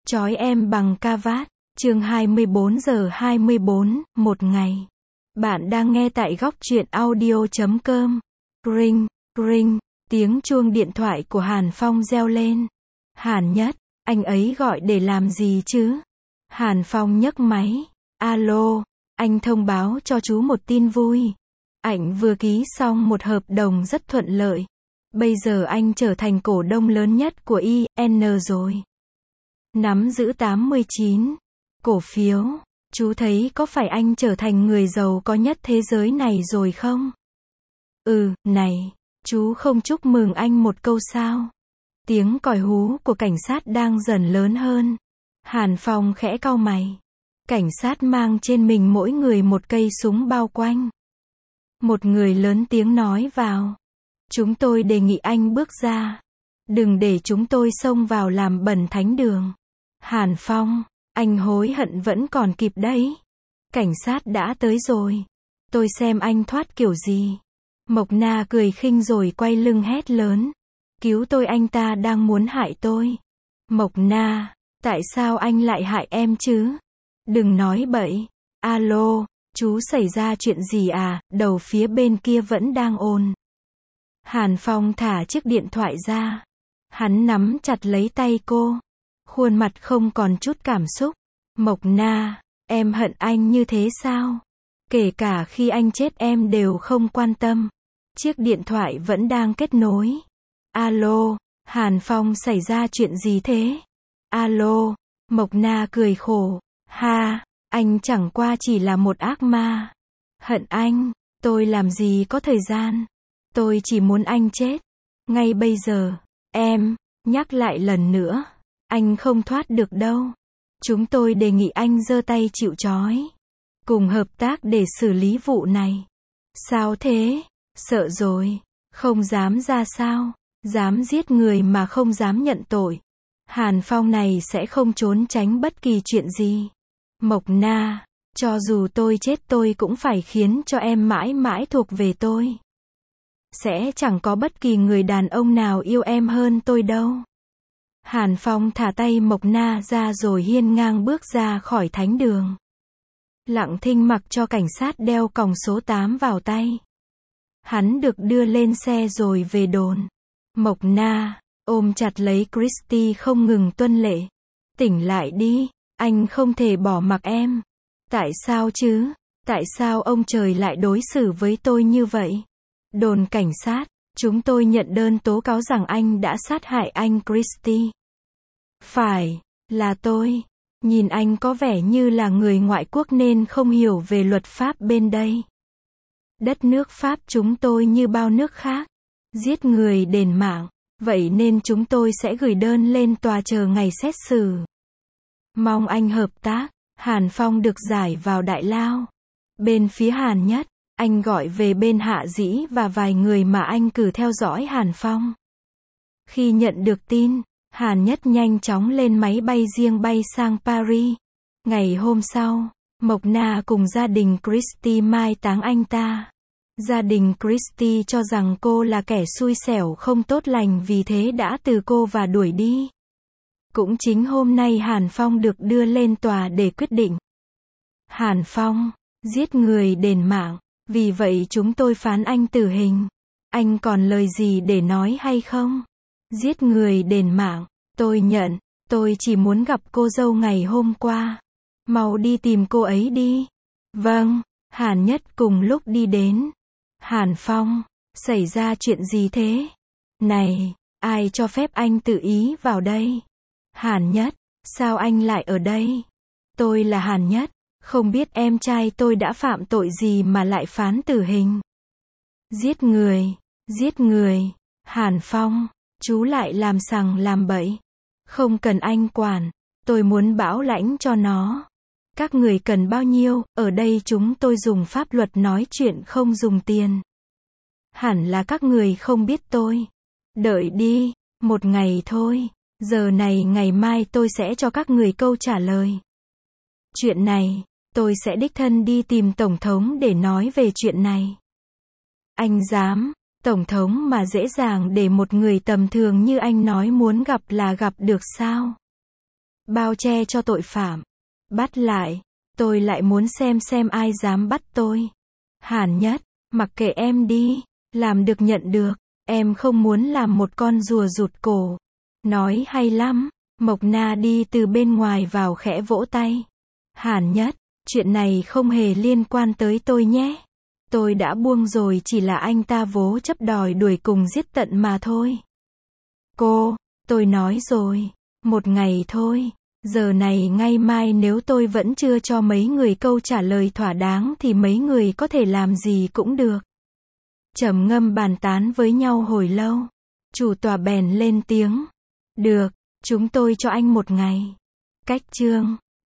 Trói em bằng ca vát. Chương 24 giờ 24, một ngày. Bạn đang nghe tại góc truyện audio.com. Ring, ring, tiếng chuông điện thoại của Hàn Phong reo lên. Hàn Nhất, anh ấy gọi để làm gì chứ? Hàn Phong nhấc máy. Alo, anh thông báo cho chú một tin vui. Anh vừa ký xong một hợp đồng rất thuận lợi. Bây giờ anh trở thành cổ đông lớn nhất của IN rồi. Nắm giữ 89 cổ phiếu. Chú thấy có phải anh trở thành người giàu có nhất thế giới này rồi không? Này, chú không chúc mừng anh một câu sao? Tiếng còi hú của cảnh sát đang dần lớn hơn. Hàn Phong khẽ cau mày. Cảnh sát mang trên mình mỗi người một cây súng bao quanh. Một người lớn tiếng nói vào. Chúng tôi đề nghị anh bước ra. Đừng để chúng tôi xông vào làm bẩn thánh đường. Hàn Phong, anh hối hận vẫn còn kịp đấy. Cảnh sát đã tới rồi. Tôi xem anh thoát kiểu gì. Mộc Na cười khinh rồi quay lưng hét lớn. Cứu tôi, anh ta đang muốn hại tôi. Mộc Na, tại sao anh lại hại em chứ? Đừng nói bậy. Alo, chú xảy ra chuyện gì à? Đầu phía bên kia vẫn đang ồn. Hàn Phong thả chiếc điện thoại ra. Hắn nắm chặt lấy tay cô. Khuôn mặt không còn chút cảm xúc. Mộc Na, em hận anh như thế sao? Kể cả khi anh chết em đều không quan tâm. Chiếc điện thoại vẫn đang kết nối. Alo, Hàn Phong, xảy ra chuyện gì thế? Alo, Mộc Na cười khổ. Ha, anh chẳng qua chỉ là một ác ma. Hận anh, tôi làm gì có thời gian. Tôi chỉ muốn anh chết. Ngay bây giờ, em, nhắc lại lần nữa. Anh không thoát được đâu. Chúng tôi đề nghị anh giơ tay chịu trói. Cùng hợp tác để xử lý vụ này. Sao thế? Sợ rồi. Không dám ra sao? Dám giết người mà không dám nhận tội. Hàn Phong này sẽ không trốn tránh bất kỳ chuyện gì. Mộc Na, cho dù tôi chết tôi cũng phải khiến cho em mãi mãi thuộc về tôi. Sẽ chẳng có bất kỳ người đàn ông nào yêu em hơn tôi đâu. Hàn Phong thả tay Mộc Na ra rồi hiên ngang bước ra khỏi thánh đường. Lặng thinh mặc cho cảnh sát đeo còng số 8 vào tay. Hắn được đưa lên xe rồi về đồn. Mộc Na ôm chặt lấy Christy không ngừng tuân lệ. Tỉnh lại đi, anh không thể bỏ mặc em. Tại sao chứ? Tại sao ông trời lại đối xử với tôi như vậy? Đồn cảnh sát, chúng tôi nhận đơn tố cáo rằng anh đã sát hại anh Christy. Phải, là tôi. Nhìn anh có vẻ như là người ngoại quốc nên không hiểu về luật pháp bên đây. Đất nước Pháp chúng tôi như bao nước khác. Giết người đền mạng. Vậy nên chúng tôi sẽ gửi đơn lên tòa chờ ngày xét xử. Mong anh hợp tác. Hàn Phong được giải vào đại lao. Bên phía Hàn Nhất, anh gọi về bên Hạ Dĩ và vài người mà anh cử theo dõi Hàn Phong. Khi nhận được tin, Hàn Nhất nhanh chóng lên máy bay riêng bay sang Paris. Ngày hôm sau, Mộc Na cùng gia đình Christy mai táng anh ta. Gia đình Christy cho rằng cô là kẻ xui xẻo không tốt lành vì thế đã từ cô và đuổi đi. Cũng chính hôm nay Hàn Phong được đưa lên tòa để quyết định. Hàn Phong, giết người đền mạng, vì vậy chúng tôi phán anh tử hình. Anh còn lời gì để nói hay không? Giết người đền mạng, tôi nhận, tôi chỉ muốn gặp cô dâu ngày hôm qua. Mau đi tìm cô ấy đi. Vâng, Hàn Nhất cùng lúc đi đến. Hàn Phong, xảy ra chuyện gì thế? Này, ai cho phép anh tự ý vào đây? Hàn Nhất, sao anh lại ở đây? Tôi là Hàn Nhất, không biết em trai tôi đã phạm tội gì mà lại phán tử hình. Giết người, Hàn Phong, chú lại làm sằng làm bậy. Không cần anh quản, tôi muốn bảo lãnh cho nó. Các người cần bao nhiêu, ở đây chúng tôi dùng pháp luật nói chuyện không dùng tiền. Hẳn là các người không biết tôi. Đợi đi, một ngày thôi, giờ này ngày mai tôi sẽ cho các người câu trả lời. Chuyện này, tôi sẽ đích thân đi tìm Tổng thống để nói về chuyện này. Anh dám, Tổng thống mà dễ dàng để một người tầm thường như anh nói muốn gặp là gặp được sao? bao che cho tội phạm. Bắt lại, tôi lại muốn xem ai dám bắt tôi. Hàn Nhất, mặc kệ em đi, làm được nhận được, em không muốn làm một con rùa rụt cổ. Nói hay lắm, Mộc Na đi từ bên ngoài vào khẽ vỗ tay. Hàn Nhất, chuyện này không hề liên quan tới tôi nhé. Tôi đã buông rồi, chỉ là anh ta vố chấp đòi đuổi cùng giết tận mà thôi. Cô, tôi nói rồi, một ngày thôi. Giờ này ngay mai nếu tôi vẫn chưa cho mấy người câu trả lời thỏa đáng thì mấy người có thể làm gì cũng được. Trầm ngâm bàn tán với nhau hồi lâu. Chủ tòa bèn lên tiếng. Được, chúng tôi cho anh một ngày. Cách chương